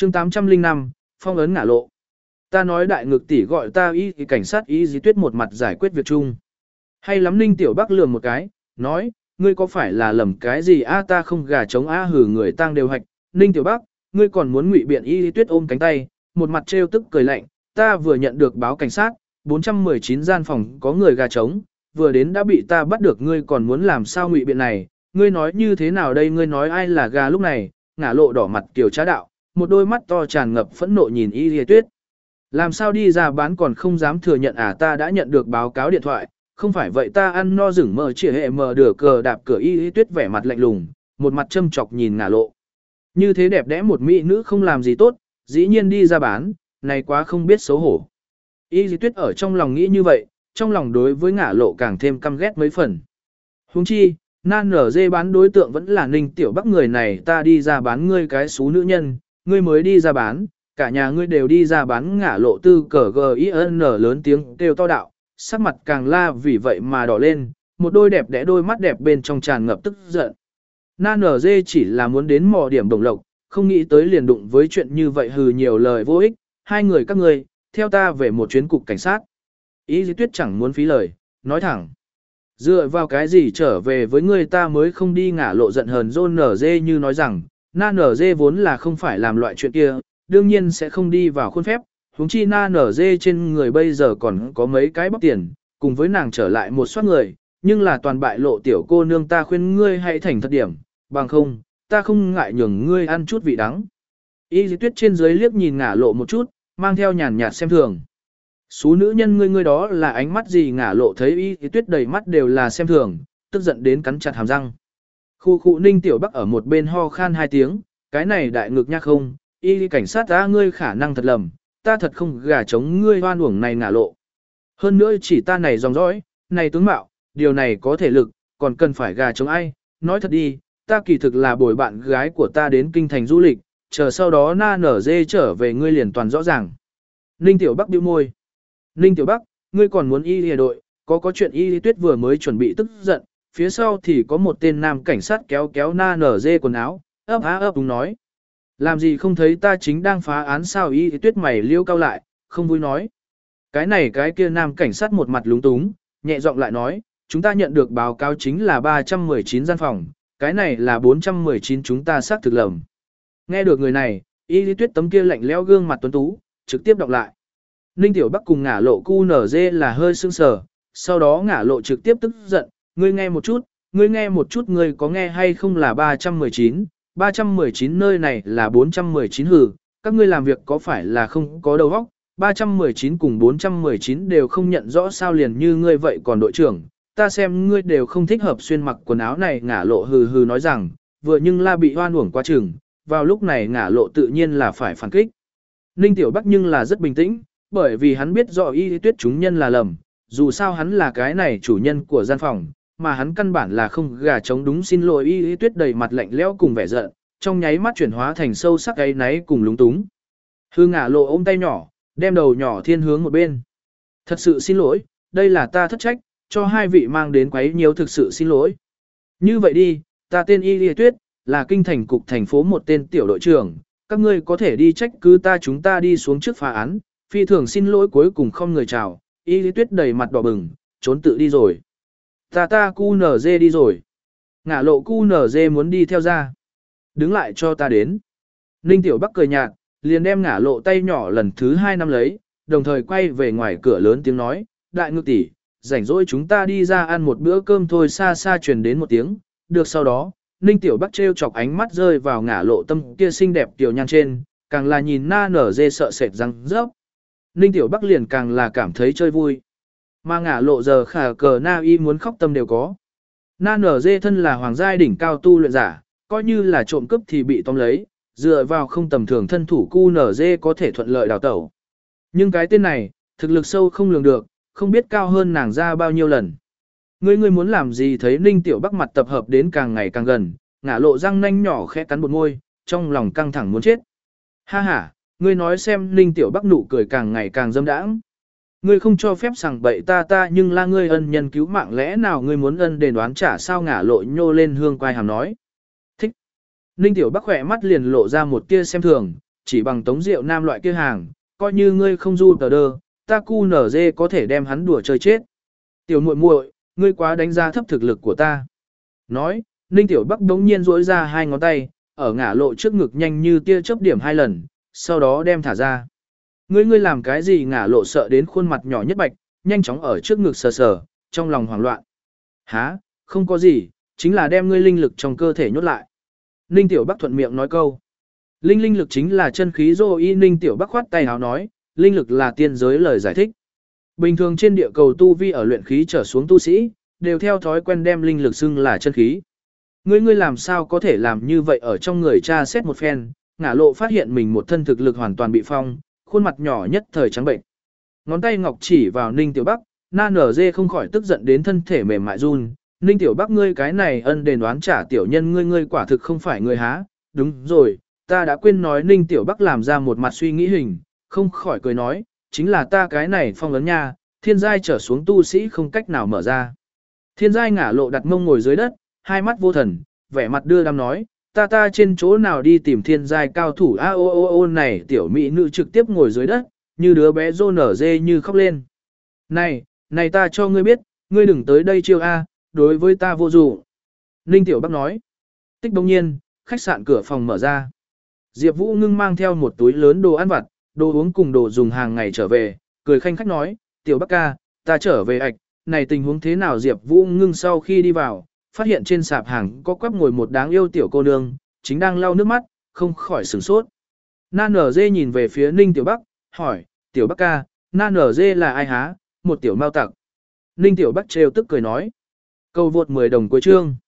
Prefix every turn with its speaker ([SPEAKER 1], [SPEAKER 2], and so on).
[SPEAKER 1] chương 805, phong ấn ngả lộ. Ta nói đại ngực tỷ gọi ta y thì cảnh sát y dí tuyết một mặt giải quyết việc chung. Hay lắm Ninh Tiểu Bắc lườm một cái, nói, ngươi có phải là lầm cái gì a ta không gà chống a hử người tang đều hạch. Ninh Tiểu Bắc, ngươi còn muốn ngụy biện y dí tuyết ôm cánh tay, một mặt trêu tức cười lạnh, ta vừa nhận được báo cảnh sát, 419 gian phòng có người gà trống, vừa đến đã bị ta bắt được ngươi còn muốn làm sao ngụy biện này, ngươi nói như thế nào đây ngươi nói ai là gà lúc này, ngả lộ đỏ mặt kiểu trá đạo, một đôi mắt to tràn ngập phẫn nộ nhìn y dì tuyết. Làm sao đi ra bán còn không dám thừa nhận à ta đã nhận được báo cáo điện thoại, không phải vậy ta ăn no rừng mờ chỉ hệ mờ đửa cờ đạp cửa y dì tuyết vẻ mặt lạnh lùng, một mặt châm chọc nhìn ngả lộ. Như thế đẹp đẽ một mỹ nữ không làm gì tốt, dĩ nhiên đi ra bán, này quá không biết xấu hổ. Y dì tuyết ở trong lòng nghĩ như vậy, trong lòng đối với ngả lộ càng thêm căm ghét mấy phần. Huống chi, nan nở dê bán đối tượng vẫn là Ninh Tiểu Bắc người này ta đi ra bán ngươi cái xú nữ nhân, ngươi mới đi ra bán, cả nhà ngươi đều đi ra bán ngả lộ tư cờ G.I.N lớn tiếng kêu to đạo, sắc mặt càng la vì vậy mà đỏ lên, một đôi đẹp đẽ đôi mắt đẹp bên trong tràn ngập tức giận. Nan nở dê chỉ là muốn đến mò điểm đồng lộc, không nghĩ tới liền đụng với chuyện như vậy hừ nhiều lời vô ích, hai người các ngươi, theo ta về một chuyến cục cảnh sát. Ý dĩ tuyết chẳng muốn phí lời, nói thẳng. Dựa vào cái gì trở về với ngươi ta mới không đi ngả lộ giận hờn John nở dê như nói rằng, na nở dê vốn là không phải làm loại chuyện kia, đương nhiên sẽ không đi vào khuôn phép, huống chi na nở dê trên người bây giờ còn có mấy cái bóc tiền, cùng với nàng trở lại một soát người, nhưng là toàn bại lộ tiểu cô nương ta khuyên ngươi hãy thành thật điểm, bằng không, ta không ngại nhường ngươi ăn chút vị đắng. Y dì tuyết trên dưới liếc nhìn ngả lộ một chút, mang theo nhàn nhạt xem thường. Xú nữ nhân ngươi đó là ánh mắt gì ngả lộ thấy y dì tuyết đầy mắt đều là xem thường, tức giận đến cắn chặt hàm răng. Khu khu Ninh Tiểu Bắc ở một bên ho khan hai tiếng, cái này đại ngực nha không, y cảnh sát ta ngươi khả năng thật lầm, ta thật không gà chống ngươi hoan uổng này ngả lộ. Hơn nữa chỉ ta này dòng dõi, này tướng mạo, điều này có thể lực, còn cần phải gà chống ai, nói thật đi, ta kỳ thực là bồi bạn gái của ta đến kinh thành du lịch, chờ sau đó na nở dê trở về ngươi liền toàn rõ ràng. Ninh Tiểu Bắc bĩu môi. Ninh Tiểu Bắc, ngươi còn muốn y lìa đội, có chuyện y tuyết vừa mới chuẩn bị tức giận, phía sau thì có một tên nam cảnh sát kéo kéo na nở dê quần áo, ấp á ấp đúng nói. Làm gì không thấy ta chính đang phá án sao y tuyết mày liêu cao lại, không vui nói. Cái này cái kia nam cảnh sát một mặt lúng túng, nhẹ giọng lại nói, chúng ta nhận được báo cáo chính là 319 gian phòng, cái này là 419 chúng ta xác thực lầm. Nghe được người này, y lý tuyết tấm kia lạnh lẽo gương mặt tuấn tú, trực tiếp đọc lại. Ninh Tiểu Bắc cùng ngả lộ cu nở dê là hơi sưng sờ, sau đó ngả lộ trực tiếp tức giận, ngươi nghe một chút, ngươi có nghe hay không là 319 nơi này là 419 hử, các ngươi làm việc có phải là không có đầu óc, 319 cùng 419 đều không nhận rõ sao liền như ngươi vậy còn đội trưởng, ta xem ngươi đều không thích hợp xuyên mặc quần áo này ngả lộ hừ hừ nói rằng, vừa nhưng la bị hoan uổng quá chừng, vào lúc này ngả lộ tự nhiên là phải phản kích. Ninh Tiểu Bắc nhưng là rất bình tĩnh, bởi vì hắn biết rõ y tuyết chúng nhân là lầm, dù sao hắn là cái này chủ nhân của gian phòng, mà hắn căn bản là không gà chống đúng xin lỗi y tuyết đầy mặt lạnh lẽo cùng vẻ giận, trong nháy mắt chuyển hóa thành sâu sắc ấy náy cùng lúng túng. Hư ngả lộ ôm tay nhỏ, đem đầu nhỏ thiên hướng một bên. Thật sự xin lỗi, đây là ta thất trách, cho hai vị mang đến quấy nhiều thực sự xin lỗi. Như vậy đi, ta tên Y Tuyết, là kinh thành cục thành phố một tên tiểu đội trưởng, các ngươi có thể đi trách cứ ta chúng ta đi xuống trước phá án, phi thường xin lỗi cuối cùng không người chào, Y Tuyết đầy mặt đỏ bừng, trốn tự đi rồi. Ta cu nở dê đi rồi. Ngả lộ cu nở dê muốn đi theo ra. Đứng lại cho ta đến. Ninh Tiểu Bắc cười nhạt, liền đem ngả lộ tay nhỏ lần thứ 2 năm lấy, đồng thời quay về ngoài cửa lớn tiếng nói, đại ngư tỷ, rảnh rỗi chúng ta đi ra ăn một bữa cơm thôi xa xa truyền đến một tiếng, được sau đó, Ninh Tiểu Bắc trêu chọc ánh mắt rơi vào ngả lộ tâm kia xinh đẹp tiểu nhan trên, càng là nhìn na nở dê sợ sệt răng rớp. Ninh Tiểu Bắc liền càng là cảm thấy chơi vui. Mà ngả lộ giờ khả cờ na y muốn khóc tâm đều có. Na nở dê thân là hoàng giai đỉnh cao tu luyện giả, coi như là trộm cướp thì bị tóm lấy, dựa vào không tầm thường thân thủ cu nở dê có thể thuận lợi đào tẩu. Nhưng cái tên này, thực lực sâu không lường được, không biết cao hơn nàng ra bao nhiêu lần. Ngươi muốn làm gì thấy Ninh Tiểu Bắc mặt tập hợp đến càng ngày càng gần, ngả lộ răng nanh nhỏ khẽ cắn một môi, trong lòng căng thẳng muốn chết. Ha ha, ngươi nói xem Ninh Tiểu Bắc nụ cười càng ngày càng dâm đãng. Ngươi không cho phép sằng bậy ta nhưng là ngươi ân nhân cứu mạng lẽ nào ngươi muốn ân đền đoán trả sao ngả lộ nhô lên hương quai hàm nói. Thích. Ninh Tiểu Bắc khỏe mắt liền lộ ra một tia xem thường, chỉ bằng Tống Diệu Nam loại kia hàng, coi như ngươi không du tờ đơ, ta cu nở dê có thể đem hắn đùa chơi chết. Tiểu muội muội, ngươi quá đánh giá thấp thực lực của ta. Nói, Ninh Tiểu Bắc đống nhiên duỗi ra hai ngón tay, ở ngả lộ trước ngực nhanh như tia chớp điểm hai lần, sau đó đem thả ra. Ngươi làm cái gì? Ngả lộ sợ đến khuôn mặt nhỏ nhất bạch, nhanh chóng ở trước ngực sờ sờ, trong lòng hoảng loạn. Hả, không có gì, chính là đem ngươi linh lực trong cơ thể nhốt lại. Ninh Tiểu Bắc thuận miệng nói câu. Linh lực chính là chân khí dô y. Ninh Tiểu Bắc khoát tay háo nói, linh lực là tiên giới lời giải thích. Bình thường trên địa cầu tu vi ở luyện khí trở xuống tu sĩ, đều theo thói quen đem linh lực xưng là chân khí. Ngươi làm sao có thể làm như vậy? Ở trong người tra xét một phen, ngả lộ phát hiện mình một thân thực lực hoàn toàn bị phong, khuôn mặt nhỏ nhất thời trắng bệnh. Ngón tay ngọc chỉ vào Ninh Tiểu Bắc, na nở dê không khỏi tức giận đến thân thể mềm mại run. Ninh Tiểu Bắc, ngươi cái này ân đền đoán trả tiểu nhân, ngươi quả thực không phải người há. Đúng rồi, ta đã quên nói. Ninh Tiểu Bắc làm ra một mặt suy nghĩ hình, không khỏi cười nói, chính là ta cái này phong ấn nha, thiên giai trở xuống tu sĩ không cách nào mở ra. Thiên giai ngả lộ đặt mông ngồi dưới đất, hai mắt vô thần, vẻ mặt đưa đám nói, ta trên chỗ nào đi tìm thiên giai cao thủ a ô này. Tiểu mỹ nữ trực tiếp ngồi dưới đất, như đứa bé rô nở dê như khóc lên. Này ta cho ngươi biết, ngươi đừng tới đây chiêu a, đối với ta vô dụng. Ninh Tiểu Bắc nói. Tích đông nhiên, khách sạn cửa phòng mở ra. Diệp Vũ Ngưng mang theo một túi lớn đồ ăn vặt, đồ uống cùng đồ dùng hàng ngày trở về, cười khanh khách nói, Tiểu Bắc ca, ta trở về ạch, này tình huống thế nào? Diệp Vũ Ngưng sau khi đi vào, phát hiện trên sạp hàng có quắp ngồi một đáng yêu tiểu cô nương, chính đang lau nước mắt, không khỏi sửng sốt. Na nở dê nhìn về phía Ninh Tiểu Bắc, hỏi, Tiểu Bắc ca, na nở dê là ai há? Một tiểu mao tặc. Ninh Tiểu Bắc trêu tức cười nói. Câu vượt 10 đồng cuối chương.